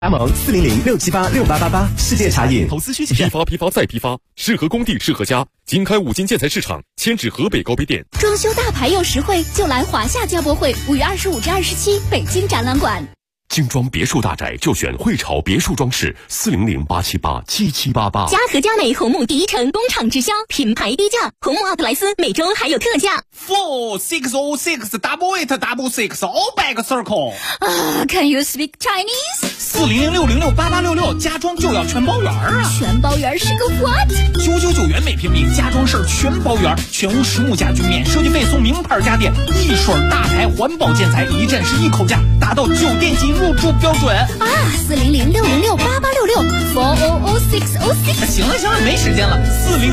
加盟400-678-6888，世界茶饮。 投资需谨慎。批发再批发，适合工地适合家。经开五金建材市场，迁至河北高碑店。 装修大牌又实惠，就来华夏家博会，5月25至27，北京展览馆。 精装别墅大宅就选汇潮别墅装饰，400-878-7788。 嘉禾佳美红木第一城工厂直销，品牌低价，红木奥特莱斯每周还有特价。 460688866 all back circle。 Can you speak Chinese？ 400-606-8866，家装就要全包圆啊！ 全包圆是个 what ？999元每平米，家装事儿全包圆，全屋实木家具免设计费送名牌家电，一水大牌环保建材，一站式一口价，达到酒店级入住标准啊 ！400-606-8866，400-606。 行了，没时间了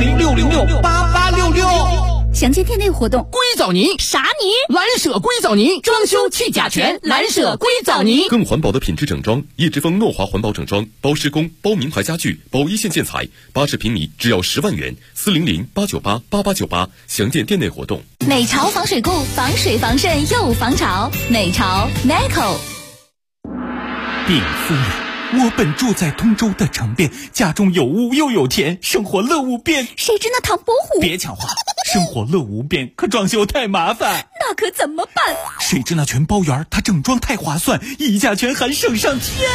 ，400-606-8866。 详见店内活动。 硅藻泥啥泥？ 蓝舍硅藻泥，装修去甲醛，蓝舍硅藻泥。 更环保的品质整装，叶之峰诺华环保整装，包施工，包名牌家具，包一线建材，80平米只要10万元，400-898-8898，详见店内活动。 美潮防水固，防水防渗又防潮，美潮 Meco。 禀夫人，我本住在通州的城边，家中有屋又有田，生活乐无边。 谁知那唐伯虎？ 别抢话，生活乐无边，可装修太麻烦。 那可怎么办？ 谁知那全包圆，它整装太划算，溢价全含省上天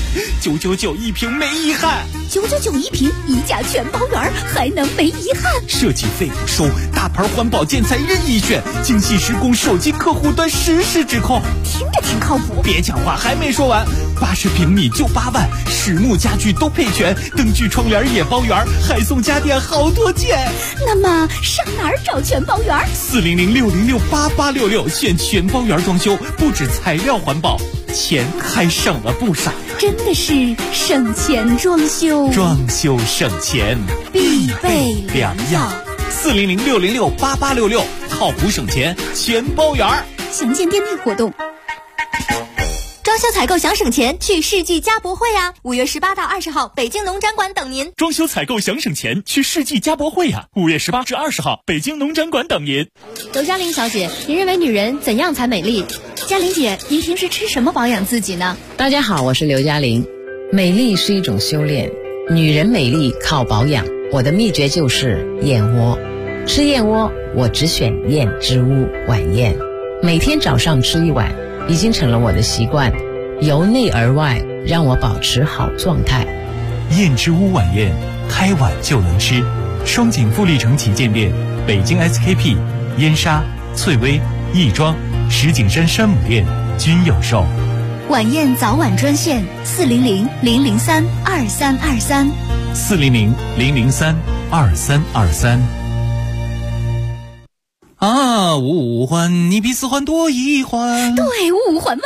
，999一平没遗憾。 999一平，溢价全包圆，还能没遗憾？ 设计费不收，大牌环保建材任意选，精细施工，手机客户端实时指控， 听着挺靠谱。 别抢话，还没说完，80平米就8万，实木家具都配全，灯具窗帘也包圆，还送家电好多件。 那么上哪儿找全包圆 ？400-606-8866，选全包圆装修，不止材料环保，钱还省了不少。 真的是省钱装修， 装修省钱必备良药。 400-606-8866，靠谱省钱全包圆。 详见店内活动。装修采购想省钱，去世纪家博会啊！5月18到20号，北京农展馆等您。 装修采购想省钱，去世纪家博会啊！5月18至20号，北京农展馆等您。 刘嘉玲小姐，您认为女人怎样才美丽？ 嘉玲姐，您平时吃什么保养自己呢？ 大家好，我是刘嘉玲。美丽是一种修炼，女人美丽靠保养。我的秘诀就是燕窝。吃燕窝，我只选燕之屋晚宴，每天早上吃1碗。已经成了我的习惯，由内而外让我保持好状态。 燕之屋晚宴，开碗就能吃。双井富力城旗舰店、北京 SKP、燕莎、翠微、亦庄、石景山山姆店均有售。 晚宴早晚专线400-003-2323。 400-003-2323。五环你比4环多1环， 对，5环外。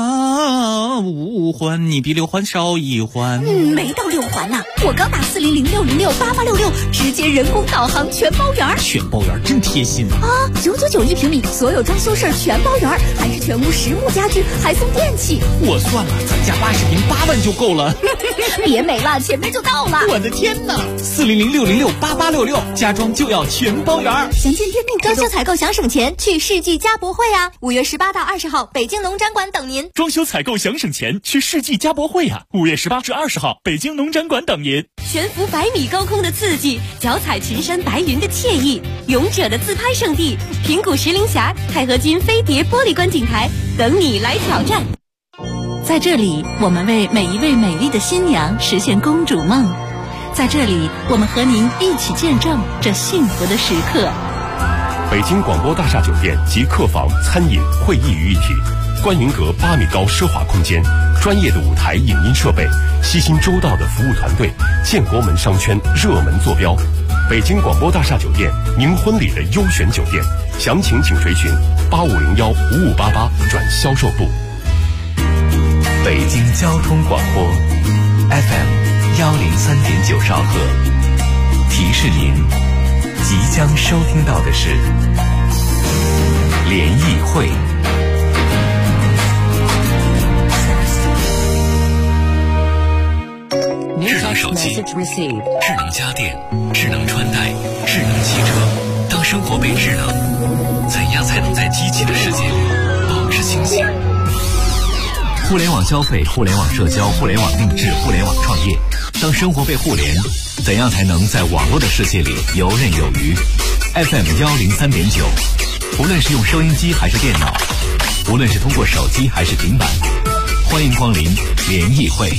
5环你比6环少1环。 没到6环呢。我刚打400-606-8866，直接人工导航全包圆。 全包圆真贴心啊 ！999一平米，所有装修事儿全包圆，还是全屋实木家具，还送电器。 我算了，咱家80平8万就够了。 别美了，前面就到了。 我的天哪！400-606-8866，家装就要全包圆。 详见店内装修采购想省钱，去世纪家博会啊！5月18到20号，北京农展馆等您。 装修采购想省钱，去世纪家博会啊！5月18至20号，北京农展馆等您。 悬浮100米高空的刺激，脚踩群山白云的惬意，勇者的自拍圣地平谷石林峡钛合金飞碟玻璃观景台等你来挑战。在这里，我们为每一位美丽的新娘实现公主梦。在这里，我们和您一起见证这幸福的时刻。 北京广播大厦酒店及客房、餐饮、会议于一体，观云阁8米高奢华空间，专业的舞台影音设备，悉心周到的服务团队，建国门商圈热门坐标。北京广播大厦酒店，您婚礼的优选酒店，详情请垂询8501-5588转销售部。 北京交通广播 FM103.9兆赫，提示您即将收听到的是联谊会。智能手机、智能家电、智能穿戴、智能汽车，当生活被智能，怎样才能在机器的世界里保持清醒？ 互联网消费、互联网社交、互联网定制、互联网创业。当生活被互联，怎样才能在网络的世界里游刃有余 ？FM103.9，无论是用收音机还是电脑，无论是通过手机还是平板，欢迎光临联谊会。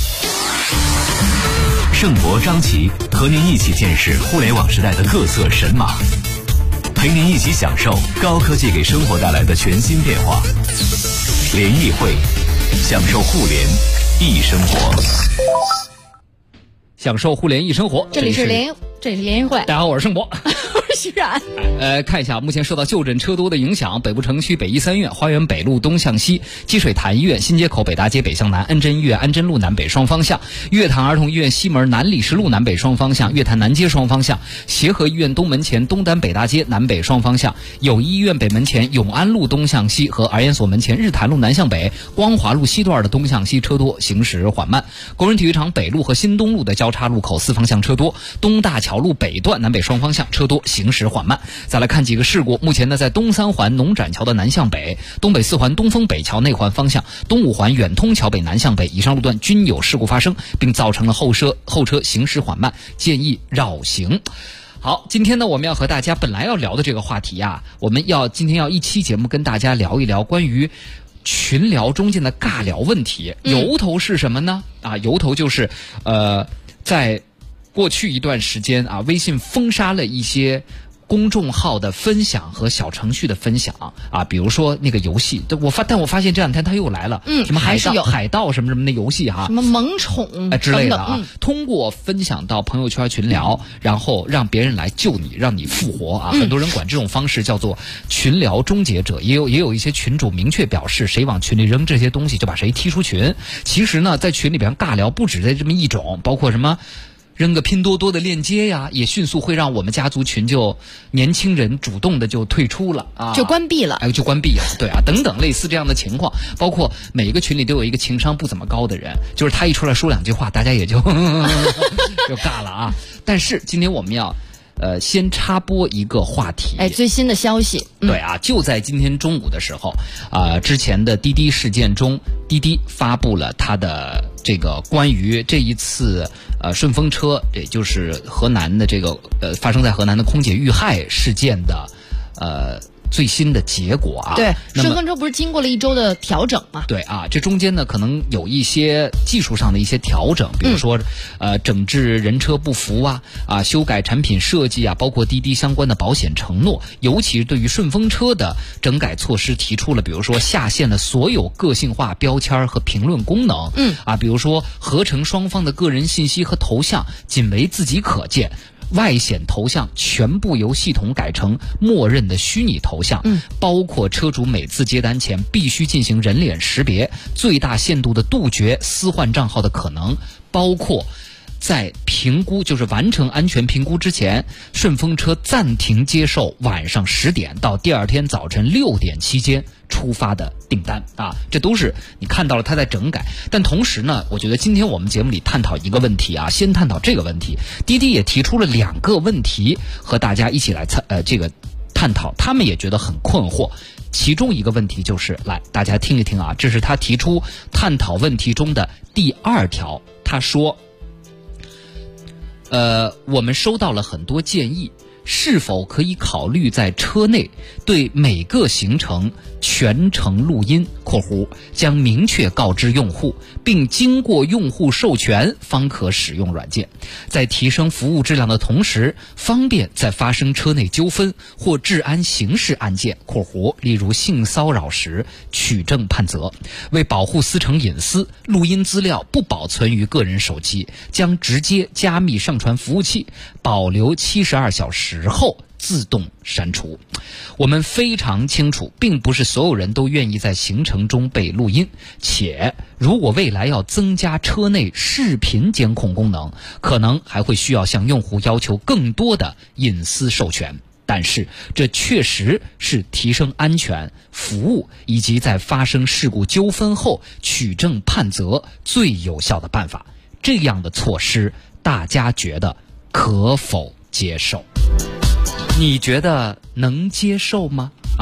盛博、张琪和您一起见识互联网时代的各色神马，陪您一起享受高科技给生活带来的全新变化。联谊会，享受互联易生活。 享受互联易生活， 这里是联谊会。 大家好，我是盛博。 我是徐冉。 看一下，目前受到就诊车多的影响，北部城区北医三院、花园北路东向西、积水潭医院、新街口北大街北向南、安贞医院安贞路南北双方向、月坛儿童医院西门南礼士路南北双方向、月坛南街双方向、协和医院东门前东单北大街南北双方向、友谊医院北门前永安路东向西和儿研所门前日坛路南向北、光华路西段的东向西车多，行驶缓慢。工人体育场北路和新东路的交叉路口四方向车多，东大桥路北段南北双方向车多，行驶缓慢。再来看几个事故，目前呢，在东三环农展桥的南向北、东北四环东风北桥内环方向、东五环远通桥北南向北以上路段均有事故发生，并造成了后车行驶缓慢，建议绕行。好，今天呢，我们要和大家本来要聊的这个话题啊，今天要一期节目跟大家聊一聊关于群聊中间的尬聊问题。由头是什么呢？由头就是在过去一段时间啊，微信封杀了一些公众号的分享和小程序的分享啊，比如说那个游戏，但我发现这两天它又来了，什么海盗什么什么的游戏哈， 什么萌宠之类的啊，通过分享到朋友圈群聊，然后让别人来救你，让你复活啊。很多人管这种方式叫做群聊终结者，也有一些群主明确表示，谁往群里扔这些东西就把谁踢出群。其实呢，在群里边尬聊不止在这么一种，包括什么扔个拼多多的链接呀，也迅速会让我们家族群就年轻人主动的就退出了啊， 就关闭了， 对啊，等等类似这样的情况，包括每一个群里都有一个情商不怎么高的人，就是他一出来说两句话，大家也就就尬了啊。但是今天我们要先插播一个话题， 最新的消息， 对啊，就在今天中午的时候，之前的滴滴事件中，滴滴发布了它的这个关于这一次顺风车，也就是河南的这个发生在河南的空姐遇害事件的最新的结果啊。 对，顺风车不是经过了1周的调整吗？ 对啊，这中间呢可能有一些技术上的一些调整，比如说整治人车不符啊，修改产品设计啊，包括滴滴相关的保险承诺，尤其是对于顺风车的整改措施提出了，比如说下线的所有个性化标签和评论功能，比如说合成双方的个人信息和头像仅为自己可见。外显头像全部由系统改成默认的虚拟头像，包括车主每次接单前必须进行人脸识别，最大限度的杜绝私换账号的可能，包括在评估，就是完成安全评估之前，顺风车暂停接受晚上10点到第二天早晨6点期间出发的订单啊，这都是你看到了它在整改。但同时呢，我觉得今天我们节目里探讨一个问题啊，先探讨这个问题。滴滴也提出了2个问题和大家一起来这个探讨，他们也觉得很困惑。其中一个问题就是，来大家听一听啊，这是他提出探讨问题中的第2条，他说我们收到了很多建议，是否可以考虑在车内对每个行程全程录音（括弧将明确告知用户，并经过用户授权方可使用软件），在提升服务质量的同时，方便在发生车内纠纷或治安刑事案件（括弧例如性骚扰时取证判责）。为保护私城隐私，录音资料不保存于个人手机，将直接加密上传服务器，保留72小时后自动删除。我们非常清楚，并不是所有人都愿意在行程中被录音，且如果未来要增加车内视频监控功能，可能还会需要向用户要求更多的隐私授权。但是这确实是提升安全、服务以及在发生事故纠纷后取证判责最有效的办法。这样的措施，大家觉得可否接受？你觉得能接受吗？接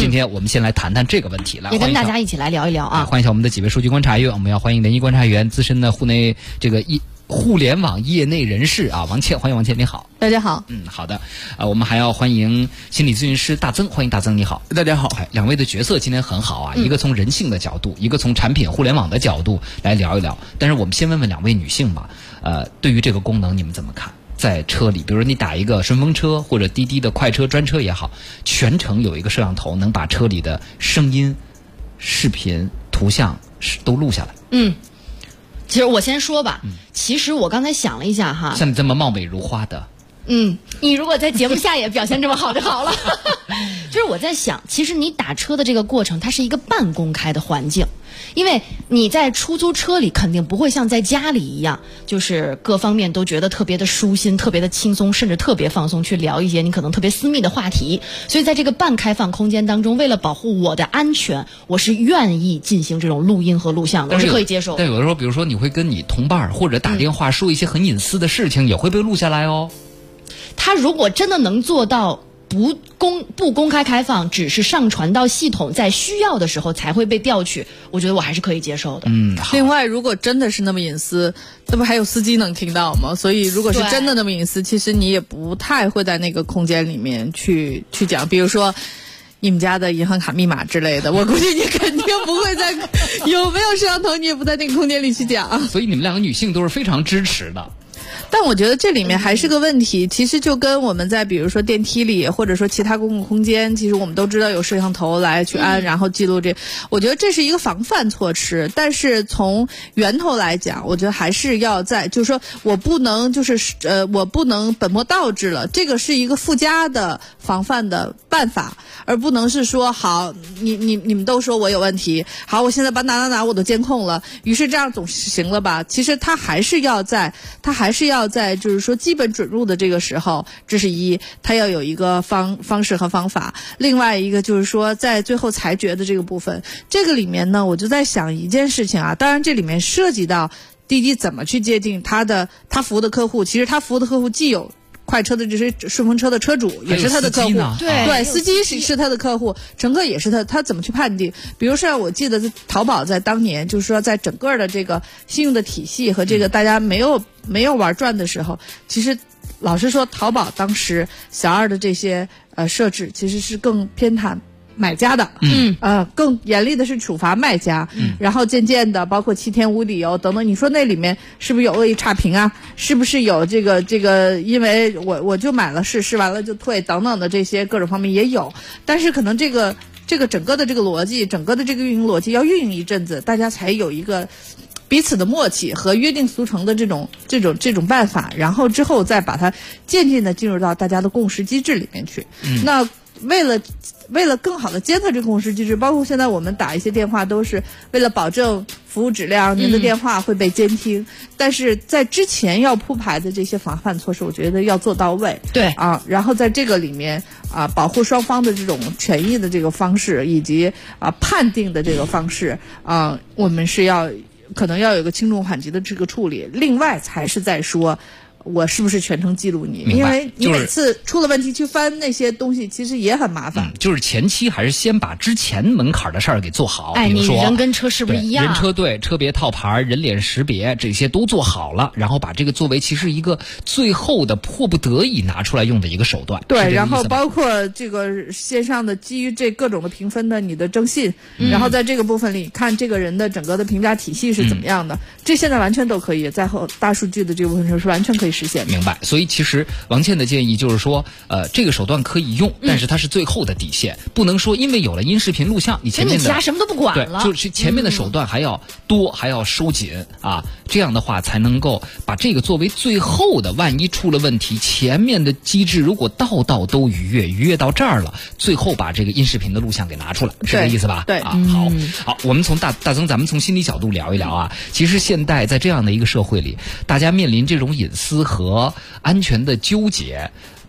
今天我们先来谈谈这个问题，来也跟大家一起来聊一聊啊。 欢迎一下我们的几位数据观察员，我们要欢迎联谊观察员资深的互联网业内人士啊，王倩，欢迎王倩，你好。 大家好。 好的。我们还要欢迎心理咨询师大曾，欢迎大曾，你好。 大家好。 两位的角色今天很好啊，一个从人性的角度，一个从产品互联网的角度来聊一聊。但是我们先问问两位女性吧，对于这个功能你们怎么看？在车里，比如说你打一个顺风车或者滴滴的快车专车也好，全程有一个摄像头能把车里的声音、视频、图像都录下来。 其实我先说吧，其实我刚才想了一下哈， 像你这么貌美如花的， 你如果在节目下也表现这么好就好了。就是我在想，其实你打车的这个过程，它是一个半公开的环境，因为你在出租车里肯定不会像在家里一样，就是各方面都觉得特别的舒心、特别的轻松，甚至特别放松，去聊一些你可能特别私密的话题。所以在这个半开放空间当中，为了保护我的安全，我是愿意进行这种录音和录像的，我是可以接受的。 但有的时候，比如说你会跟你同伴或者打电话说一些很隐私的事情，也会被录下来哦。 他如果真的能做到不公开开放，只是上传到系统，在需要的时候才会被调取，我觉得我还是可以接受的。 另外，如果真的是那么隐私，那不还有司机能听到吗？所以如果是真的那么隐私，其实你也不太会在那个空间里面去讲，比如说你们家的银行卡密码之类的，我估计你肯定不会在有没有摄像头，你也不在那个空间里去讲。 所以你们两个女性都是非常支持的。 但我觉得这里面还是个问题，其实就跟我们在比如说电梯里或者说其他公共空间，其实我们都知道有摄像头来去安，然后记录这，我觉得这是一个防范措施。但是从源头来讲，我觉得还是要在，就是说我不能我不能本末倒置了，这个是一个附加的防范的办法，而不能是说好你们都说我有问题，好我现在把哪我都监控了，于是这样总行了吧？其实它还是要在就是说基本准入的这个时候，这是一，它要有一个方式和方法。另外一个就是说在最后裁决的这个部分，这个里面呢，我就在想一件事情啊，当然这里面涉及到滴滴怎么去界定他服务的客户，其实他服务的客户既有快车的这些顺风车的车主也是他的客户，对，司机是他的客户，乘客也是他怎么去判定？比如说我记得淘宝在当年就是说在整个的这个信用的体系和这个大家没有玩转的时候，其实老实说淘宝当时小二的这些设置其实是更偏袒买家的，更严厉的是处罚卖家，然后渐渐的包括7天无理由等等，你说那里面是不是有恶意差评啊？是不是有这个因为我就买了试完了就退等等的这些各种方面也有，但是可能这个整个的这个逻辑，整个的这个运营逻辑要运营一阵子，大家才有一个彼此的默契和约定俗成的这种办法，然后之后再把它渐渐的进入到大家的共识机制里面去。那为了更好的监测这个共识机制，包括现在我们打一些电话都是为了保证服务质量，您的电话会被监听，但是在之前要铺排的这些防范措施，我觉得要做到位。 对啊，然后在这个里面啊，保护双方的这种权益的这个方式，以及判定的这个方式啊，我们是可能要有一个轻重缓急的这个处理，另外才是在说我是不是全程记录你，因为你每次出了问题去翻那些东西其实也很麻烦。 就是前期还是先把之前门槛的事儿给做好，比如说你人跟车是不是一样， 人车对车别套牌、人脸识别这些都做好了，然后把这个作为其实一个最后的迫不得已拿出来用的一个手段。 对，然后包括这个线上的基于这各种的评分的你的征信，然后在这个部分里看这个人的整个的评价体系是怎么样的，这现在完全都可以在后大数据的这个部分是完全可以实现的。 明白。所以其实王倩的建议就是说这个手段可以用，但是它是最后的底线，不能说因为有了音视频录像，你前面的其他什么都不管了， 对，就是前面的手段还要多，还要收紧啊，这样的话才能够把这个作为最后的，万一出了问题，前面的机制如果道都逾越到这儿了，最后把这个音视频的录像给拿出来，是这意思吧？ 对啊，好，我们从大曾咱们从心理角度聊一聊啊。其实现在在这样的一个社会里，大家面临这种隐私和安全的纠结，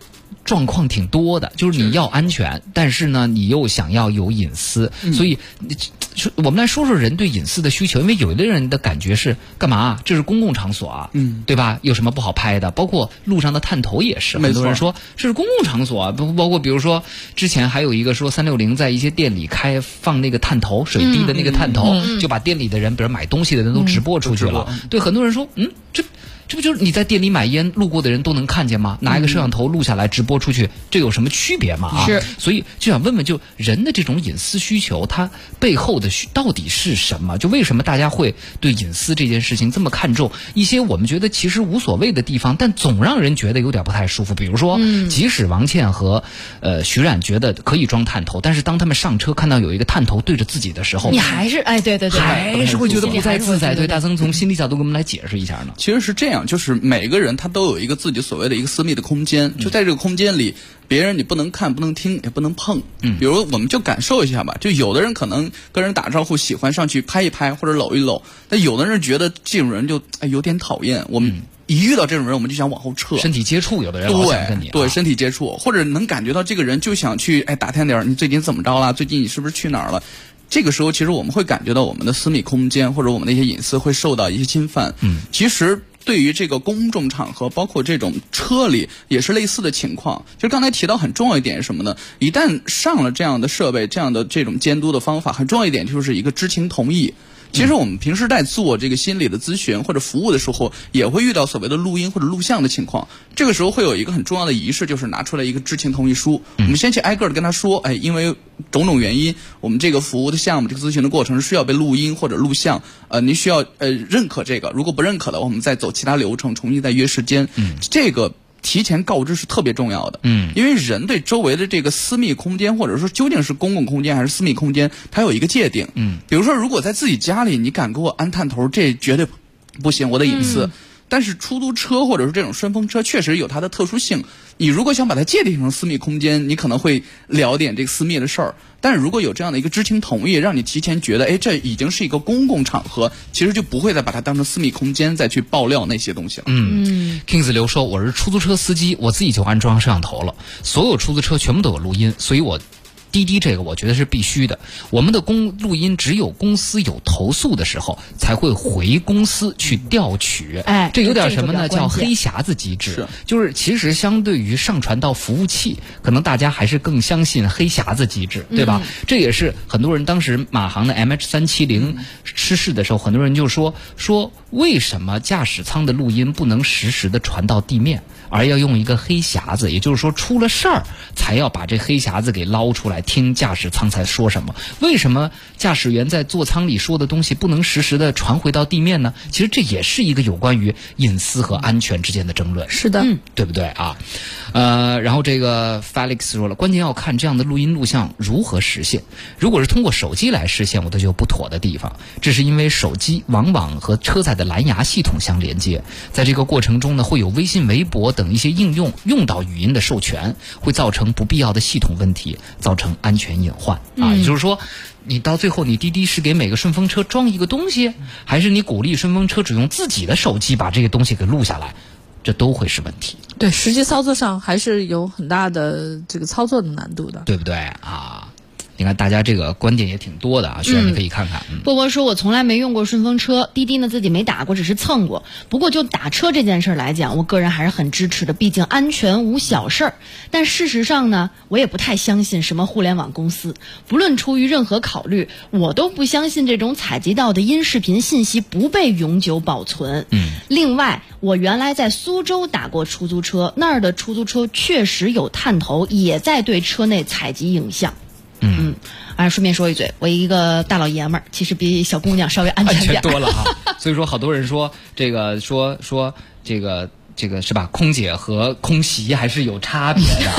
状况挺多的，就是你要安全，但是呢，你又想要有隐私，所以我们来说说人对隐私的需求。因为有的人的感觉是干嘛？这是公共场所啊，对吧？有什么不好拍的？包括路上的探头也是，很多人说这是公共场所啊。包括比如说之前还有一个说360在一些店里放那个探头，水滴的那个探头，就把店里的人，比如买东西的人都直播出去了。对，很多人说，这不就是你在店里买烟，路过的人都能看见吗？拿一个摄像头录下来直播出去，这有什么区别吗？ 是， 所以就想问问，就人的这种隐私需求，它背后的到底是什么？就为什么大家会对隐私这件事情这么看重？一些我们觉得其实无所谓的地方，但总让人觉得有点不太舒服。比如说，即使王倩和徐冉觉得可以装探头，但是当他们上车看到有一个探头对着自己的时候， 你还是对， 还是会觉得不太自在。对，大曾从心理角度给我们来解释一下呢。 其实是这样。就是每个人他都有一个自己所谓的一个私密的空间，就在这个空间里，别人你不能看、不能听、也不能碰。比如我们就感受一下吧，就有的人可能跟人打招呼喜欢上去拍一拍或者搂一搂，但有的人觉得这种人就有点讨厌，我们一遇到这种人我们就想往后撤。 身体接触，有的人老想跟你对身体接触，或者能感觉到这个人就想去打探点你最近怎么着了，最近你是不是去哪儿了。这个时候其实我们会感觉到我们的私密空间或者我们的一些隐私会受到一些侵犯。其实对于这个公众场合，包括这种车里也是类似的情况。其实刚才提到很重要一点是什么呢？一旦上了这样的设备，这样的这种监督的方法，很重要一点就是一个知情同意。其实我们平时在做这个心理的咨询或者服务的时候，也会遇到所谓的录音或者录像的情况。这个时候会有一个很重要的仪式，就是拿出来一个知情同意书。我们先去挨个的跟他说，因为种种原因，我们这个服务的项目、这个咨询的过程是需要被录音或者录像。您需要认可这个，如果不认可的话，我们再走其他流程，重新再约时间。这个提前告知是特别重要的。因为人对周围的这个私密空间，或者说究竟是公共空间还是私密空间，它有一个界定。比如说如果在自己家里你敢给我安探头，这绝对不行，我的隐私。但是出租车或者是这种顺风车确实有它的特殊性，你如果想把它界定成私密空间，你可能会聊点这个私密的事儿。但是如果有这样的一个知情同意，让你提前觉得这已经是一个公共场合，其实就不会再把它当成私密空间再去爆料那些东西了。 Kings 刘说，我是出租车司机，我自己就安装摄像头了，所有出租车全部都有录音，所以我滴滴这个我觉得是必须的。我们的录音只有公司有投诉的时候才会回公司去调取。这有点什么呢？叫黑匣子机制。就是其实相对于上传到服务器，可能大家还是更相信黑匣子机制，对吧？这也是很多人当时马航的 MH370 失事的时候，很多人就说为什么驾驶舱的录音不能实时的传到地面，而要用一个黑匣子？也就是说出了事儿才要把这黑匣子给捞出来，听驾驶舱才说什么。为什么驾驶员在座舱里说的东西不能实时的传回到地面呢？其实这也是一个有关于隐私和安全之间的争论。 是的， 对不对啊？然后这个 Felix 说了，关键要看这样的录音录像如何实现。如果是通过手机来实现，我都有不妥的地方。这是因为手机往往和车载的蓝牙系统相连接，在这个过程中呢，会有微信、微博等一些应用用到语音的授权，会造成不必要的系统问题，造成安全隐患也就是说，你到最后你滴滴是给每个顺风车装一个东西，还是你鼓励顺风车只用自己的手机把这个东西给录下来，这都会是问题。 对，实际操作上还是有很大的这个操作的难度的， 对不对啊？你看大家这个观点也挺多的啊，需要你可以看看。 波波说，我从来没用过顺风车，滴滴呢自己没打过，只是蹭过。不过就打车这件事来讲，我个人还是很支持的，毕竟安全无小事儿。但事实上呢，我也不太相信什么互联网公司，不论出于任何考虑，我都不相信这种采集到的音视频信息不被永久保存。另外，我原来在苏州打过出租车，那儿的出租车确实有探头，也在对车内采集影像。顺便说一嘴，我一个大老爷们儿，其实比小姑娘稍微安全点多了哈。所以说，好多人说这个说这个是吧？空姐和空袭还是有差别的啊。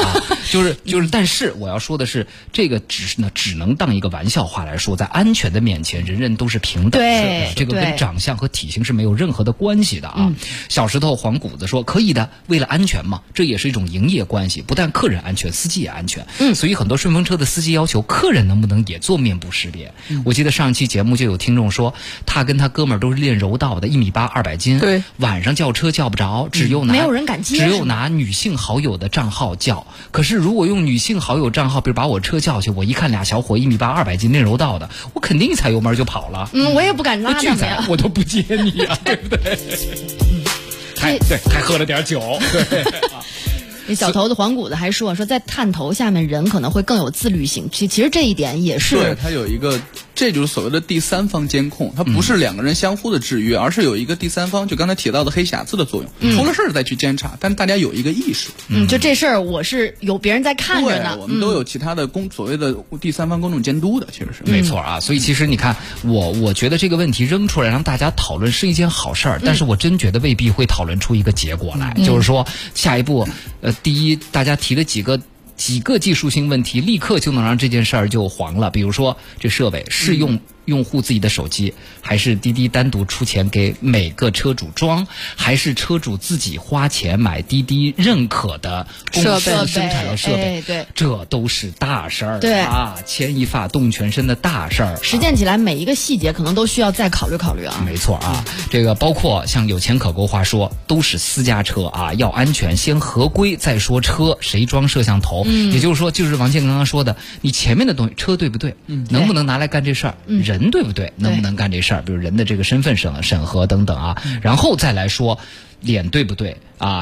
但是我要说的是，这个只能当一个玩笑话来说，在安全的面前，人人都是平等的，这个跟长相和体型是没有任何的关系的啊。小石头黄谷子说可以的，为了安全嘛，这也是一种营业关系，不但客人安全，司机也安全。所以很多顺风车的司机要求客人能不能也做面部识别。我记得上一期节目就有听众说，他跟他哥们儿都是练柔道的，1米8 200斤， 对， 晚上叫车叫不着， 没有人敢接， 只有拿女性好友的账号叫。可是如果用女性好友账号，比如把我车叫去，我一看俩小伙1米8 200斤练柔道的，我肯定踩油门就跑了。 我也不敢拉他们呀， 我都不接你啊，对不对？还喝了点酒，对。 那小头子黄谷子还说在探头下面人可能会更有自律性，其实这一点也是。 对，它有一个，这就是所谓的第三方监控，它不是两个人相互的制约，而是有一个第三方，就刚才提到的黑匣子的作用，出了事儿再去监察，但大家有一个意识。 就这事儿我是有别人在看着呢。 对，我们都有其他的所谓的第三方公众监督的，其实是没错啊。所以其实你看，我觉得这个问题扔出来让大家讨论是一件好事儿，但是我真觉得未必会讨论出一个结果来，就是说下一步。第一，大家提的几个技术性问题，立刻就能让这件事儿就黄了。比如说，这设备是用户自己的手机，还是滴滴单独出钱给每个车主装，还是车主自己花钱买滴滴认可的公司生产的设备？对，这都是大事儿。对啊，牵一发动全身的大事儿。 实践起来每一个细节可能都需要再考虑考虑啊。 没错啊，这个包括像有钱可购话说，都是私家车啊，要安全，先合规再说车，谁装摄像头？也就是说，就是王健刚刚说的，你前面的东西车对不对？能不能拿来干这事儿？人对不对？能不能干这事儿？比如人的这个身份审核等等啊，然后再来说脸对不对啊？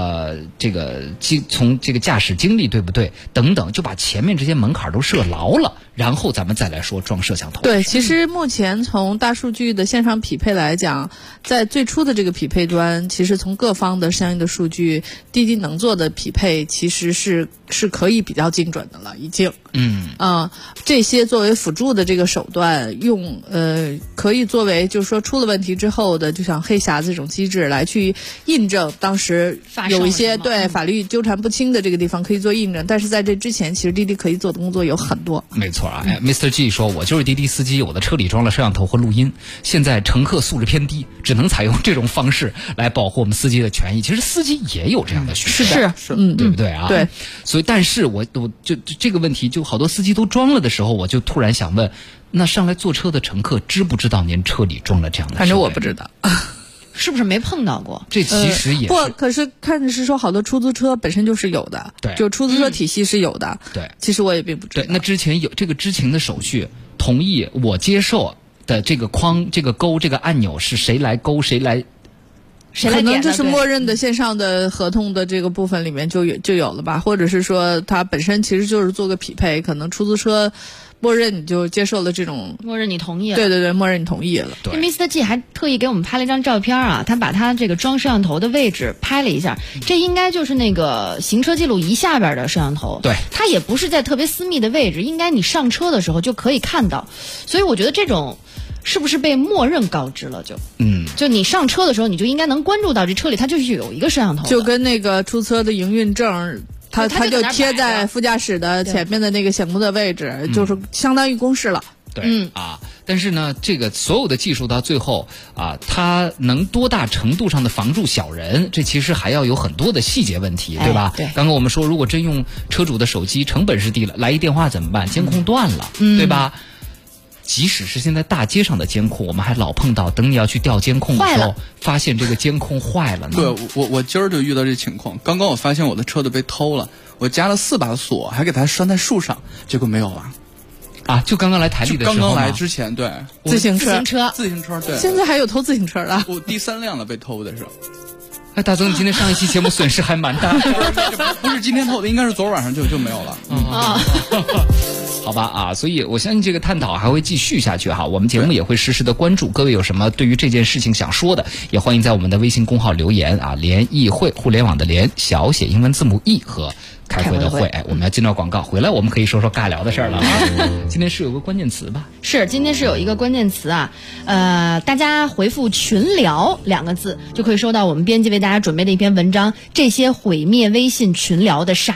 从这个驾驶经历对不对？等等，就把前面这些门槛都设牢了，然后咱们再来说装摄像头。 对，其实目前从大数据的线上匹配来讲，在最初的这个匹配端，其实从各方的相应的数据，滴滴能做的匹配其实是可以比较精准的了，已经。这些作为辅助的这个手段，可以作为就是说出了问题之后的，就像黑匣子这种机制来去印证当时有一些对法律纠缠不清的这个地方可以做印证，但是在这之前，其实滴滴可以做的工作有很多。 没错啊，Mr. G 说，我就是滴滴司机，我的车里装了摄像头和录音，现在乘客素质偏低，只能采用这种方式来保护我们司机的权益。其实司机也有这样的需求， 是， 对不对啊？ 对， 所以但是我就这个问题，就好多司机都装了的时候，我就突然想问，那上来坐车的乘客知不知道您车里装了这样的设备？ 反正我不知道。 是不是没碰到过？ 这其实也不，可是看着是说好多出租车本身就是有的， 对， 就出租车体系是有的， 对。 其实我也并不知道。 对，那之前有这个知情的手续，同意我接受的这个框、这个勾、这个按钮是谁来勾，谁来可能这是默认的线上的合同的这个部分里面就有了吧，或者是说它本身其实就是做个匹配，可能出租车默认你就接受了这种， 默认你同意了， 对，默认你同意了。 对 Mr. G 还特意给我们拍了一张照片啊，他把他这个装摄像头的位置拍了一下，这应该就是那个行车记录仪下边的摄像头， 对， 它也不是在特别私密的位置，应该你上车的时候就可以看到，所以我觉得这种是不是被默认告知了？就你上车的时候，你就应该能关注到这车里它就是有一个摄像头， 就跟那个出车的营运证。它就贴在副驾驶的前面的那个醒目的位置，就是相当于公示了。 对，但是呢，这个所有的技术到最后啊，它能多大程度上的防住小人，这其实还要有很多的细节问题，对吧？ 对。 刚刚我们说，如果真用车主的手机，成本是低了，来一电话怎么办？监控断了，对吧？即使是现在大街上的监控，我们还老碰到，等你要去调监控的时候，发现这个监控坏了呢。 对，我今儿就遇到这情况。刚刚我发现我的车子被偷了，我加了4把锁，还给它拴在树上，结果没有了。 啊，就刚刚来台里的时候， 刚刚来之前，对， 自行车， 对。 现在还有偷自行车的， 我第3辆了被偷的是。 哎，大曾，你今天上一期节目损失还蛮大的。不是今天偷的，应该是昨晚上就没有了。 好吧啊，所以我相信这个探讨还会继续下去哈。我们节目也会实时的关注，各位有什么对于这件事情想说的，也欢迎在我们的微信公号留言啊。联谊会，互联网的联，小写英文字母 E 和开会的会。哎，我们要进到广告，回来我们可以说说尬聊的事儿了啊。今天是有个关键词吧？ 是，今天是有一个关键词啊，大家回复群聊2个字就可以收到我们编辑为大家准备的一篇文章，这些毁灭微信群聊的杀手。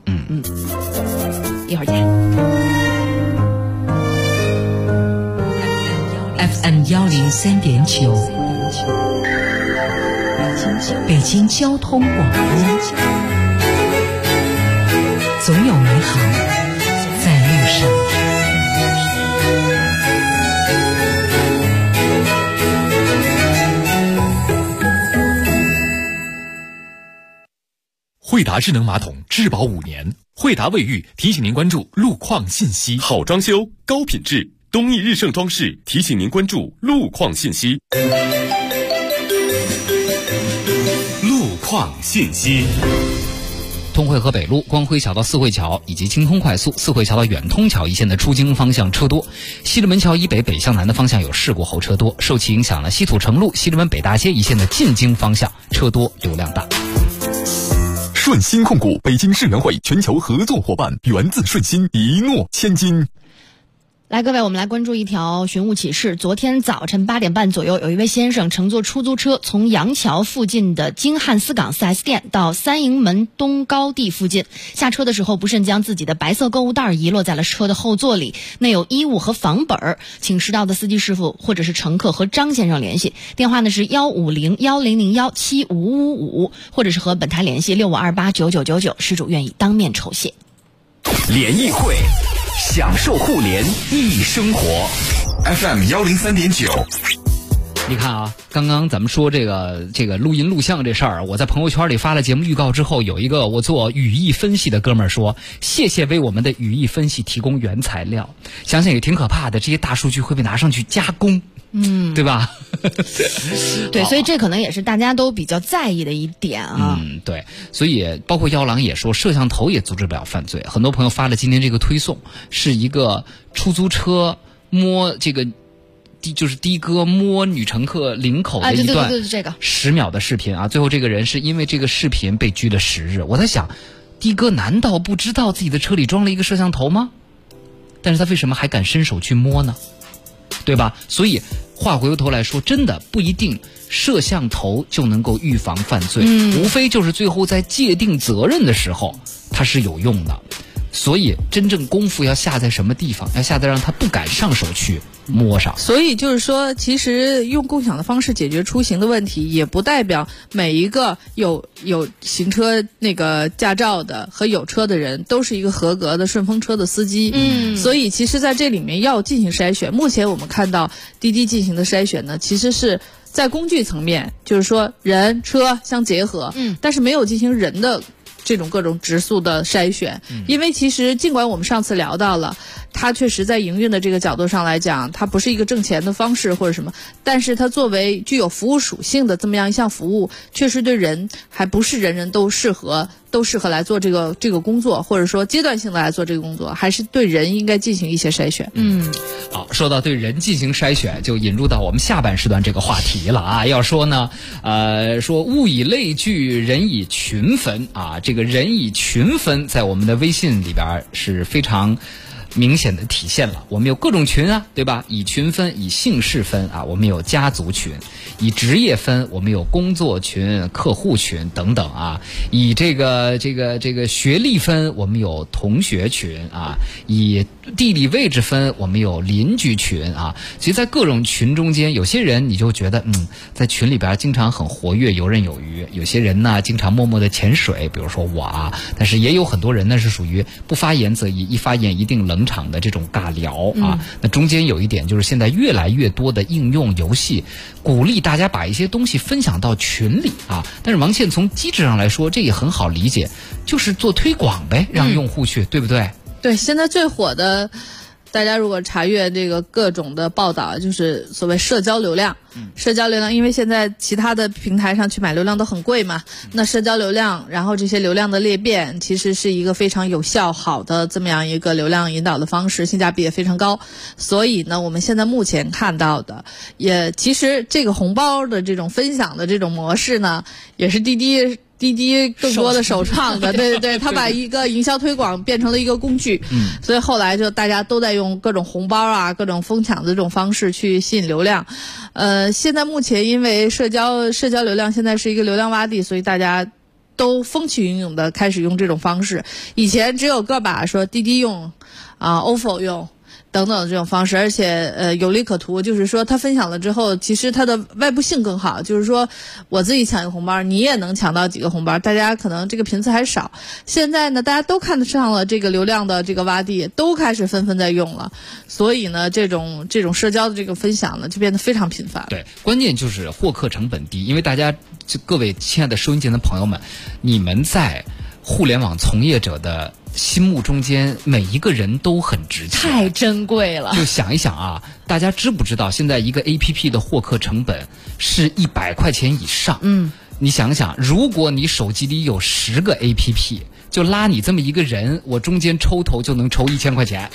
一会儿见。 FM 103.9，北京交通广播，总有美好在路上。 惠达智能马桶质保5年，惠达卫浴提醒您关注路况信息。 好装修，高品质，东义日盛装饰提醒您关注路况信息。路况信息。 通惠河北路光辉桥到四惠桥以及京通快速四惠桥到远通桥一线的出京方向车多，西直门桥以北北向南的方向有事故后车多，受其影响了西土城路西直门北大街一线的进京方向车多流量大。 顺鑫控股北京世园会全球合作伙伴，源自顺鑫，一诺千金。 来，各位，我们来关注一条寻物启事。昨天早晨8点半左右，有一位先生乘坐出租车从杨桥附近的京汉斯港 4S 店到三营门东高地附近，下车的时候不慎将自己的白色购物袋遗落在了车的后座里，内有衣物和房本，请识到的司机师傅或者是乘客和张先生联系，电话呢是150-1001-7555，或者是和本台联系65289999，失主愿意当面酬谢。 联谊会，享受互联易生活。FM 103.9。 你看啊，刚刚咱们说这个录音录像这事儿，我在朋友圈里发了节目预告之后，有一个我做语义分析的哥们儿说，谢谢为我们的语义分析提供原材料。想想也挺可怕的，这些大数据会被拿上去加工，对吧？ 对，所以这可能也是大家都比较在意的一点啊。 对，所以包括妖郎也说，摄像头也阻止不了犯罪。很多朋友发了今天这个推送，是一个出租车摸这个。就是的哥摸女乘客领口的一段10秒的视频啊，最后这个人是因为这个视频被拘了10日。我在想，的哥难道不知道自己的车里装了一个摄像头吗？但是他为什么还敢伸手去摸呢？对吧？所以话回过头来说，真的不一定摄像头就能够预防犯罪，无非就是最后在界定责任的时候它是有用的。所以真正功夫要下在什么地方？要下在让他不敢上手去摸上。 所以就是说，其实用共享的方式解决出行的问题，也不代表每一个有行车那个驾照的和有车的人都是一个合格的顺风车的司机。所以其实在这里面要进行筛选。目前我们看到滴滴进行的筛选呢，其实是在工具层面，就是说人车相结合，但是没有进行人的这种各种质素的筛选。因为其实尽管我们上次聊到了它确实在营运的这个角度上来讲，它不是一个挣钱的方式或者什么，但是它作为具有服务属性的这么样一项服务，确实对人还不是人人都适合来做这个工作，或者说阶段性的来做这个工作，还是对人应该进行一些筛选。 好，说到对人进行筛选，就引入到我们下半时段这个话题了啊。要说呢，说物以类聚，人以群分啊，这个人以群分在我们的微信里边是非常明显的体现了。我们有各种群啊，对吧？以群分，以姓氏分啊，我们有家族群；以职业分，我们有工作群、客户群等等啊；以这个学历分，我们有同学群啊；以地理位置分，我们有邻居群啊。其实，在各种群中间，有些人你就觉得在群里边经常很活跃、游刃有余；有些人呢，经常默默的潜水，比如说我啊。但是也有很多人呢，是属于不发言则已，一发言一定冷场的这种尬聊啊。那中间有一点就是现在越来越多的应用游戏鼓励大家把一些东西分享到群里啊。但是王倩从机制上来说，这也很好理解，就是做推广呗，让用户去，对不对？ 对，现在最火的，大家如果查阅这个各种的报道，就是所谓社交流量。社交流量，因为现在其他的平台上去买流量都很贵嘛，那社交流量，然后这些流量的裂变，其实是一个非常有效好的这么样一个流量引导的方式，性价比也非常高。所以呢，我们现在目前看到的，也其实这个红包的这种分享的这种模式呢，也是滴滴更多的首创的，对，他把一个营销推广变成了一个工具，所以后来就大家都在用各种红包啊、各种疯抢的这种方式去吸引流量。现在目前因为社交流量现在是一个流量洼地，所以大家都风起云涌的开始用这种方式。以前只有个把说滴滴用，OFO 用。等等这种方式，而且有利可图，就是说他分享了之后，其实它的外部性更好，就是说我自己抢一个红包，你也能抢到几个红包，大家可能这个频次还少。现在呢，大家都看得上了这个流量的这个洼地，都开始纷纷在用了，所以呢，这种社交的这个分享呢，就变得非常频繁。 对，关键就是获客成本低，因为大家各位亲爱的收音机的朋友们，你们在互联网从业者的心目中间，每一个人都很值钱， 太珍贵了。 就想一想啊，大家知不知道现在一个 APP 的获客成本是100块钱以上？你想想，如果你手机里有10个 APP， 就拉你这么一个人，我中间抽头就能抽1000块钱。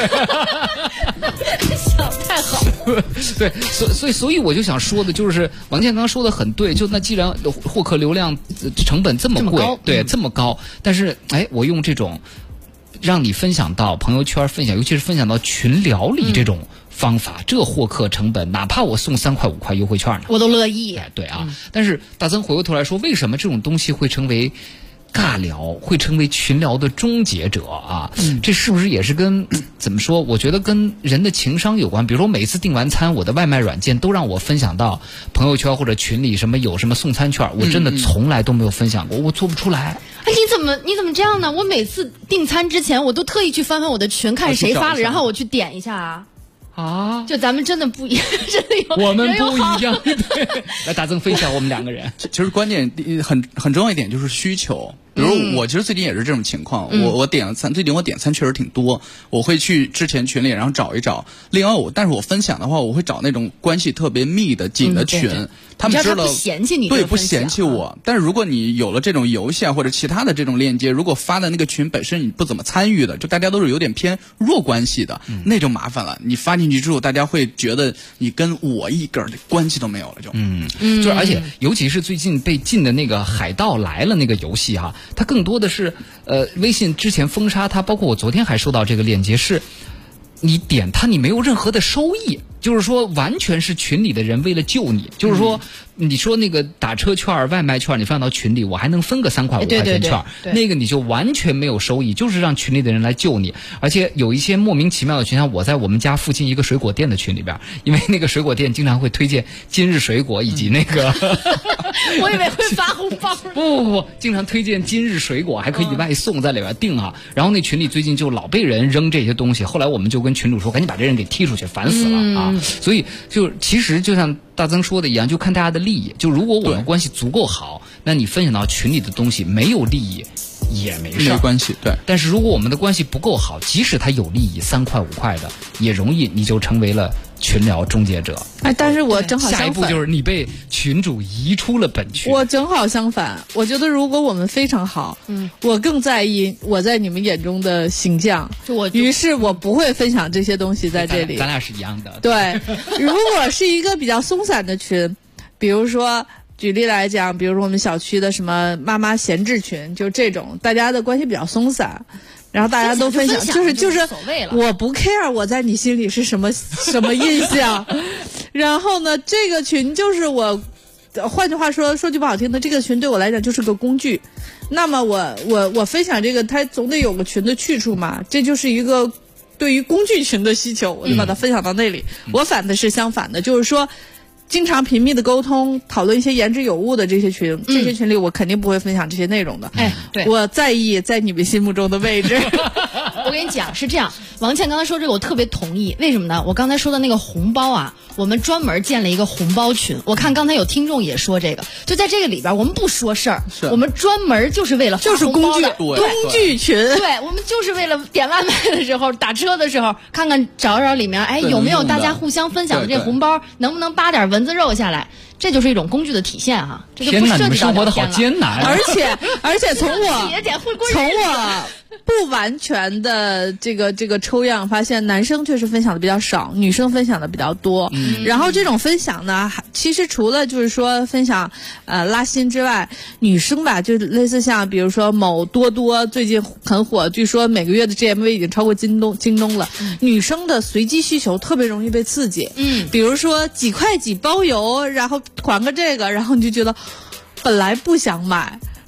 想太好了。 对，所以我就想说的就是王健刚说的很对，就那既然获客流量成本这么贵，对，这么高，但是我用这种让你分享到朋友圈分享，尤其是分享到群聊里这种方法，这获客成本哪怕我送3块5块优惠券呢， 我都乐意。 对啊，但是大曾回过头来说，为什么这种东西会成为尬聊，会成为群聊的终结者啊？这是不是也是跟怎么说？我觉得跟人的情商有关。比如说每次订完餐，我的外卖软件都让我分享到朋友圈或者群里，有什么送餐券，我真的从来都没有分享过，我做不出来。 你怎么这样呢？我每次订餐之前，我都特意去翻翻我的群，看谁发了，然后我去点一下就咱们真的不一样，真的有我们不一样。来，大曾分享我们2个人。 其实关键很重要一点就是需求。比如我其实最近也是这种情况，我点了餐，最近我点餐确实挺多，我会去之前群里然后找一找。另外但是我分享的话，我会找那种关系特别密的紧的群，他们知道不嫌弃你， 对，不嫌弃我。但是如果你有了这种邮件或者其他的这种链接，如果发的那个群本身你不怎么参与的，就大家都是有点偏弱关系的，那就麻烦了。你发进去之后，大家会觉得你跟我一根的关系都没有了， 就是而且尤其是最近被禁的那个《海盗来了》那个游戏它更多的是微信之前封杀它，包括我昨天还收到这个链接，是你点它你没有任何的收益，就是说完全是群里的人为了救你，就是说你说那个打车券、外卖券，你放到群里，我还能分个3块5块钱券，那个你就完全没有收益，就是让群里的人来救你。而且有一些莫名其妙的群，像我在我们家附近一个水果店的群里边，因为那个水果店经常会推荐今日水果以及那个我以为会发红包。 不，经常推荐今日水果，还可以外送，在里边订然后那群里最近就老被人扔这些东西，后来我们就跟群主说，赶紧把这人给踢出去，烦死了所以其实就像大曾说的一样，就看大家的利益。就如果我们关系足够好，那你分享到群里的东西没有利益也没事， 没关系。对。 但是如果我们的关系不够好，即使它有利益3块5块的，也容易你就成为了群聊终结者。 但是我正好相反， 下一步就是你被群主移出了本群。 我正好相反，我觉得如果我们非常好，我更在意我在你们眼中的形象，于是我不会分享这些东西在这里。 咱俩是一样的。 对，如果是一个比较松散的群，比如说举例来讲，比如说我们小区的什么妈妈闲置群，就这种大家的关系比较松散，然后大家都分享，就是我不 care 我在你心里是什么印象，然后呢，这个群就是我，换句话说句不好听的，这个群对我来讲就是个工具。那么我分享这个，它总得有个群的去处嘛，这就是一个对于工具群的需求，我就把它分享到那里。我反的是相反的，就是说经常频密的沟通讨论一些言之有物的这些群，这些群里我肯定不会分享这些内容的。 对， 我在意在你们心目中的位置。 我跟你讲是这样，王倩刚才说这个我特别同意，为什么呢？我刚才说的那个红包我们专门建了一个红包群，我看刚才有听众也说这个，就在这个里边我们不说事儿，我们专门就是为了发红包的工具群。 对，我们就是为了点外卖的时候打车的时候看看找里面有没有大家互相分享的这红包，能不能扒点蚊子肉下来，这就是一种工具的体现这就不涉及到聊天了。天哪，你们生活的好艰难而且从我不完全的这个抽样发现，男生确实分享的比较少，女生分享的比较多。然后这种分享呢，其实除了就是说分享拉新之外，女生吧，就是类似像比如说某多多最近很火，据说每个月的 GMV 已经超过京东了。女生的随机需求特别容易被刺激。比如说几块几包邮，然后团个这个，然后你就觉得本来不想买，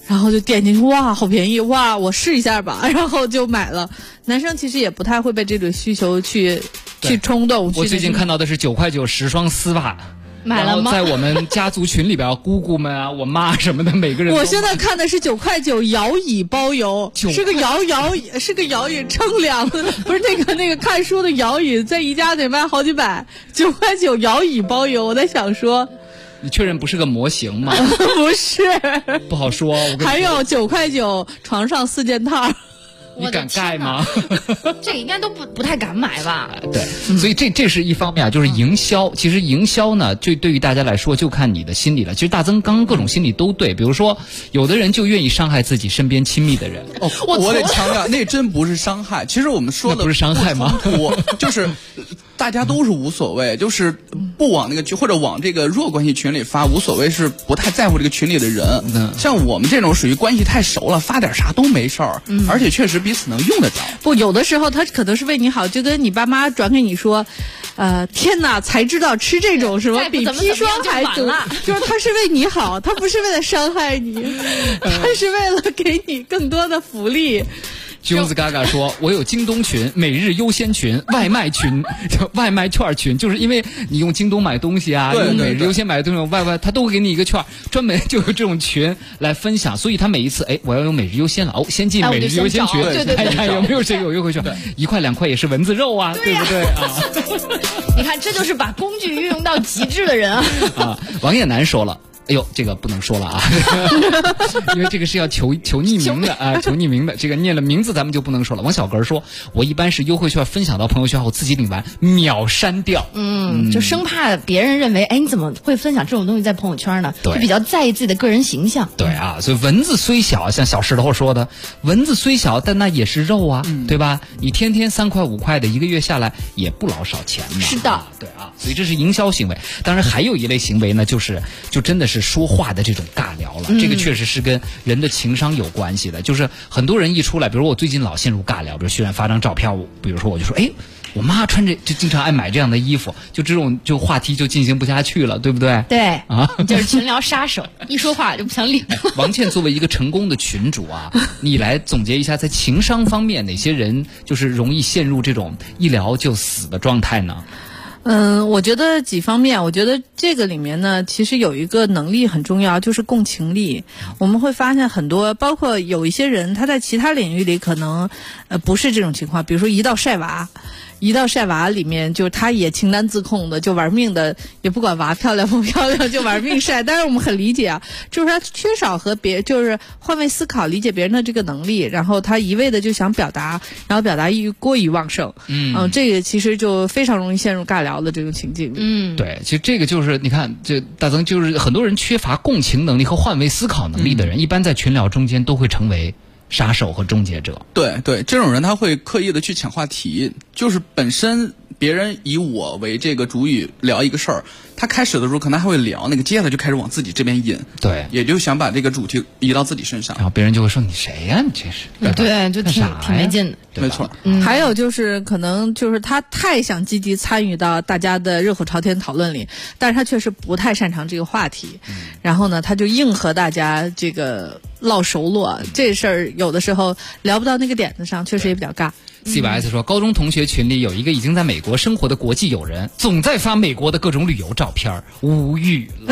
然后就点进去，哇，好便宜，哇，我试一下吧，然后就买了。男生其实也不太会被这种需求去冲动。 我最近看到的是9.9块10双丝袜。 买了吗？ 在我们家族群里边，姑姑们啊，我妈什么的，每个人。 我现在看的是9.9块摇椅包邮，是个摇椅称量，不是那个看书的摇椅，在宜家得卖好几百，9.9块摇椅包邮。我在想说， 你确认不是个模型吗？ 不是， 不好说。 还有9.9块床上4件套。 你敢盖吗？ 这个应该都不太敢买吧？ 对，所以这是一方面啊，就是营销。其实营销呢，就对于大家来说，就看你的心理了。其实大增刚刚各种心理都对，比如说，有的人就愿意伤害自己身边亲密的人。 哦，我得强调，那真不是伤害。其实我们说的不是伤害吗？ 就是大家都是无所谓，就是不往那个或者往这个弱关系群里发，无所谓，是不太在乎这个群里的人。像我们这种属于关系太熟了，发点啥都没事儿，而且确实彼此能用得着。 不，有的时候他可能是为你好，就跟你爸妈转给你说，天哪，才知道吃这种什么比砒霜还毒，就是他是为你好，他不是为了伤害你，他是为了给你更多的福利。 君子嘎嘎说，我有京东群、每日优先群、外卖群、外卖券群，就是因为你用京东买东西啊，用每日优先买东西，外他都会给你一个券，专门就有这种群来分享。所以他每一次，我要用每日优先了，先进每日优先群，看看有没有谁有优惠券，1块2块也是蚊子肉啊，对不对啊？ 你看，这就是把工具运用到极致的人啊！ 啊，王艳楠说了。哎呦，这个不能说了啊，因为这个是要求匿名的啊，求匿名的。这个念了名字咱们就不能说了。王小格说，我一般是优惠券分享到朋友圈后自己领完秒删掉， 就生怕别人认为，你怎么会分享这种东西在朋友圈呢？ 对， 就比较在意自己的个人形象。 对啊，所以蚊子虽小，像小石头说的，蚊子虽小，但那也是肉啊，对吧？你天天3块5块的，一个月下来也不老少钱嘛。 是的， 对啊，所以这是营销行为。当然还有一类行为呢，就真的是说话的这种尬聊了，这个确实是跟人的情商有关系的。就是很多人一出来，比如我最近老陷入尬聊，比如徐冉发张照片，比如说我就说，我妈穿这就经常爱买这样的衣服，就这种就话题就进行不下去了，对不对？ 对啊，就是群聊杀手，一说话就不想理。 王倩作为一个成功的群主啊，你来总结一下，在情商方面哪些人就是容易陷入这种一聊就死的状态呢？ 我觉得几方面，我觉得这个里面呢，其实有一个能力很重要，就是共情力。我们会发现很多，包括有一些人，他在其他领域里可能不是这种情况，比如说一到晒娃里面，就是他也情难自控的，就玩命的，也不管娃漂亮不漂亮，就玩命晒。但是我们很理解啊，就是他缺少和就是换位思考、理解别人的这个能力，然后他一味的就想表达，然后表达欲过于旺盛。这个其实就非常容易陷入尬聊的这种情境。 对，其实这个就是你看，这大增就是很多人缺乏共情能力和换位思考能力的人，一般在群聊中间都会成为杀手和终结者。 对，这种人他会刻意的去抢话题，就是本身别人以我为这个主语聊一个事儿，他开始的时候可能还会聊那个，接下来就开始往自己这边引， 对， 也就想把这个主题移到自己身上， 然后别人就会说你谁呀，你这是， 对，就挺没劲的。 没错， 还有就是可能就是他太想积极参与到大家的热火朝天讨论里，但是他确实不太擅长这个话题，然后呢，他就硬和大家这个唠熟络，这事儿有的时候聊不到那个点子上，确实也比较尬。 CYS 说，高中同学群里有一个已经在美国生活的国际友人，总在发美国的各种旅游照片，无语了。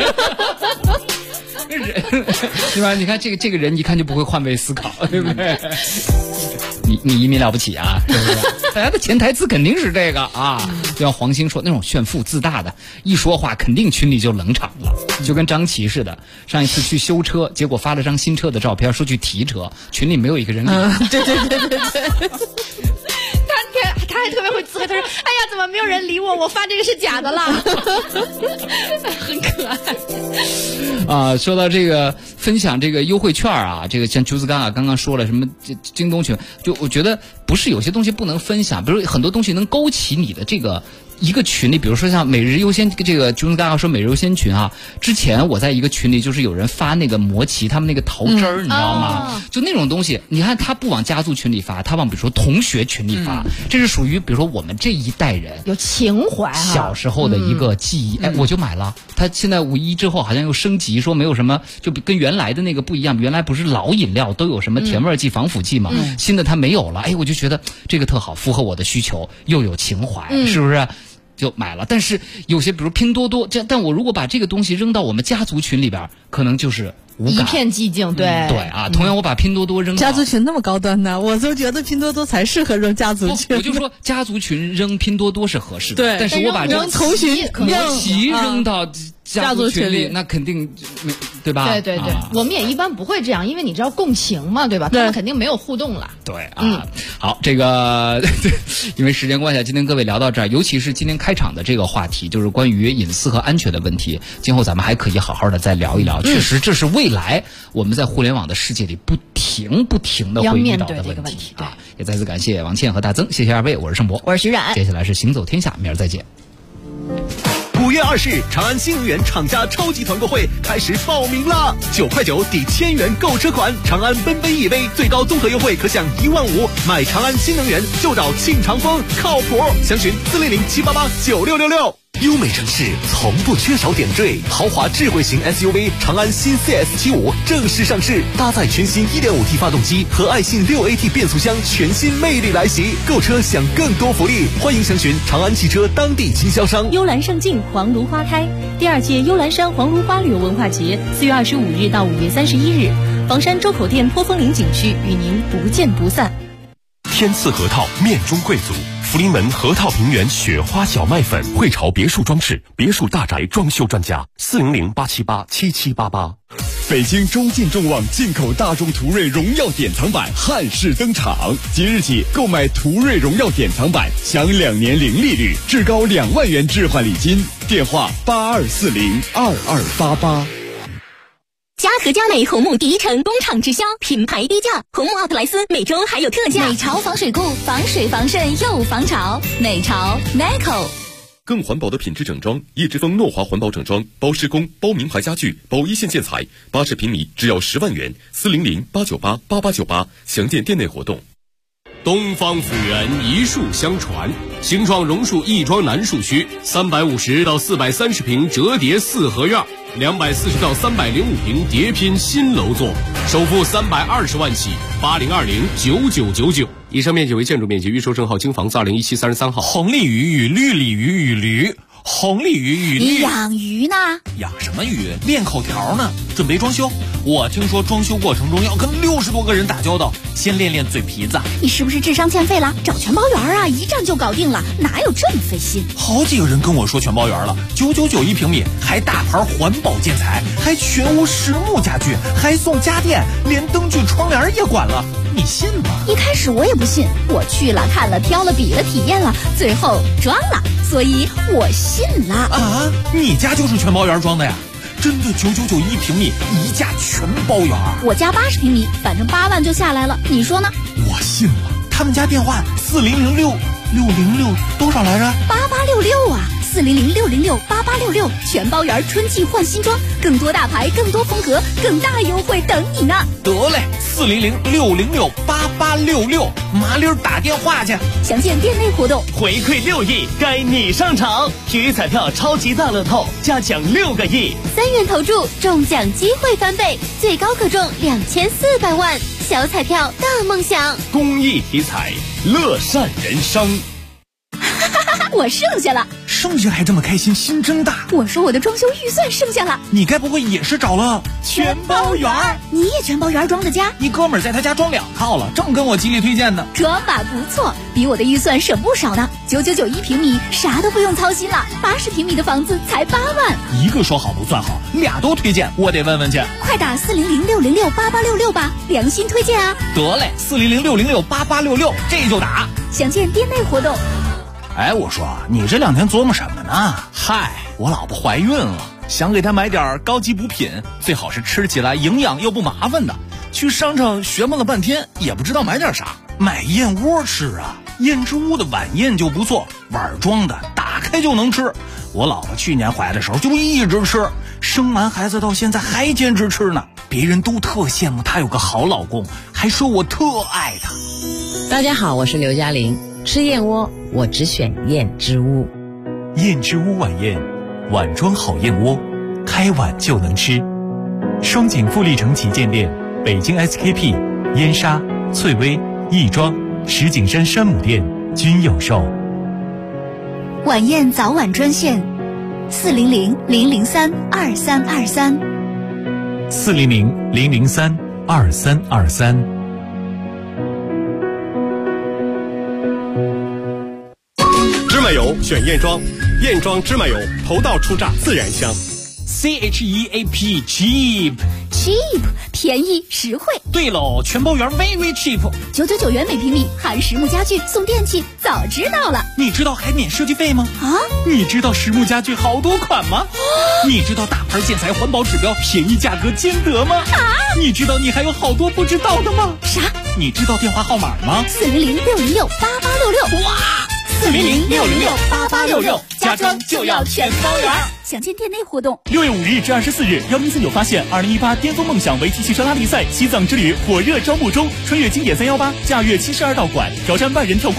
人对吧？你看这个人一看就不会换位思考，对不对？你移民了不起啊，是不是？大家的潜台词肯定是这个啊。就像黄兴说，那种炫富自大的，一说话肯定群里就冷场了，就跟张琪似的。上一次去修车，结果发了张新车的照片，说去提车，群里没有一个人理。 对。 他还特别会自黑，他说：“哎呀，怎么没有人理我？我发这个是假的啦。”很可爱。 啊，说到这个分享这个优惠券啊，这个像朱子刚刚说了什么京东群，就我觉得不是有些东西不能分享，比如很多东西能勾起你的这个一个群里，比如说像每日优先这个，就是刚刚说每日优先群啊，之前我在一个群里，就是有人发那个魔奇他们那个桃汁儿，你知道吗？就那种东西，你看他不往家族群里发，他往比如说同学群里发，这是属于比如说我们这一代人有情怀， 小时候的一个记忆。哎，我就买了。他现在5·1之后好像又升级，说没有什么，就跟原来的那个不一样。原来不是老饮料都有什么甜味剂、防腐剂嘛？新的它没有了。哎，我就觉得这个特好，符合我的需求，又有情怀，是不是？就买了。但是有些比如拼多多，但我如果把这个东西扔到我们家族群里边，可能就是无感， 一片寂静。对啊，同样我把拼多多扔到家族群那么高端呢，我就觉得拼多多才适合扔家族群。 我就说家族群扔拼多多是合适的， 对， 但是我把扔同群魔奇扔到家族群里，那肯定对吧？ 对，我们也一般不会这样，因为你知道共情嘛，对吧？他们肯定没有互动了。 对啊，好，这个因为时间关系，今天各位聊到这儿，尤其是今天开场的这个话题，就是关于隐私和安全的问题，今后咱们还可以好好的再聊一聊。确实，这是未来我们在互联网的世界里不停的会遇到的问题啊！也再次感谢王倩和大曾，谢谢二位，我是盛博， 我是徐冉， 接下来是行走天下，明儿再见。 5月20日，长安新能源厂家超级团购会开始报名了，9块9抵1000元购车款，长安奔飞 EV 最高综合优惠可享15000，买长安新能源就找庆长风，靠谱，详询400-788-9666。优美城市从不缺少点缀，豪华智慧型 SUV 长安新 CS75 正式上市，搭载全新 1.5T 发动机和爱信 6AT 变速箱，全新魅力来袭。购车享更多福利，欢迎详询长安汽车当地经销商。 幽兰胜境黄芦花开，第2届幽兰山黄芦花旅游文化节4月25日到5月31日，房山周口店坡峰岭景区与您不见不散。 天赐核桃面中贵族，福临门核桃平原雪花小麦粉，汇潮别墅装饰别墅大宅装修专家，400-878-7788。 北京中进众旺进口大众途锐荣耀典藏版汉式登场，即日起购买途锐荣耀典藏版享2年零利率，至高2万元置换礼金。电话82402288。 嘉禾佳美红木第一城工厂直销，品牌低价，红木奥特莱斯每周还有特价。美潮防水固，防水防渗又防潮。美潮 NICO。 更环保的品质整装，叶之峰诺华环保整装，包施工，包名牌家具，包一线建材，80平米只要10万元，400-898-8898，详见店内活动。 东方辅源一树相传，形状榕树亦庄南树区，350到430平折叠4合院，240到305平叠拼新楼座，首付320万起，80209999。以上面积为建筑面积，预售证号京房子2017 33号。 红鲤鱼与绿鲤鱼与驴，红鲤鱼与你养鱼呢？ 养什么鱼？练口条呢，准备装修。我听说装修过程中要跟60多个人打交道，先练练嘴皮子。 你是不是智商欠费了？找全包园啊，一站就搞定了，哪有这么费心？ 好几个人跟我说全包园了，999一平米，还大牌环保建材，还全屋实木家具，还送家电，连灯具窗帘也管了，你信吗？ 一开始我也不信，我去了看了挑了比了体验了，最后装了，所以我信了。 啊，你家就是全包园装的呀？真的999一平米，一价全包园。 我家80平米，反正8万就下来了，你说呢？ 我信了。他们家电话4006666多少来着 ？8866啊，400668866，全包园春季换新装，更多大牌，更多风格，更大优惠等你呢。 得嘞，400668866，麻溜打电话去。 详见店内活动。 回馈6亿，该你上场！体育彩票超级大乐透，加奖6个亿 ，3元投注，中奖机会翻倍，最高可中2400万。小彩票大梦想， 公益体彩，乐善人生。 我剩下了， 剩下还这么开心，心真大。 我说我的装修预算剩下了， 你该不会也是找了全包园？你也全包园装的家？ 你哥们儿在他家装2套了，正跟我极力推荐呢。 装吧不错，比我的预算省不少呢。999一平米，啥都不用操心了。80平米的房子才8万。 一个说好不算好，俩都推荐，我得问问去。 快打400668866吧，良心推荐啊！ 得嘞，400668866，这就打。 详见店内活动。 哎，我说你这2天琢磨什么呢？嗨，我老婆怀孕了，想给她买点高级补品，最好是吃起来营养又不麻烦的。去商场学摸了半天，也不知道买点啥，买燕窝吃啊。燕之屋的晚宴就不错，碗装的，打开开就能吃。我老婆去年怀的时候就一直吃，生完孩子到现在还坚持吃呢。别人都特羡慕她有个好老公，还说我特爱她。 大家好，我是刘嘉玲。吃燕窝，我只选燕之屋。 燕之屋晚宴，碗装好燕窝，开碗就能吃。双井富力城旗舰店、北京 SKP、燕莎、翠微、亦庄、石景山山姆店均有售。 晚宴早晚专线：400-003-2323。 400-003-2323。 芝麻油选燕庄，燕庄芝麻油头道出榨自然香。 CHEAP cheap 便宜实惠。 对喽，全包圆 very cheap， 999元每平米，含实木家具送电器，早知道了。 你知道还免设计费吗？ 啊？ 你知道实木家具好多款吗？你知道大牌建材环保指标，便宜价格兼得吗？ 啊？ 你知道你还有好多不知道的吗？ 啥？ 你知道电话号码吗 ？400-606-8866。 哇！400-606-8866，家装就要全包圆。 详见店内活动。 6月5日至24日，103.9发现2018巅峰梦想围棋汽车拉力赛西藏之旅火热招募中，穿越经典318，驾驭72道馆，挑战万人跳。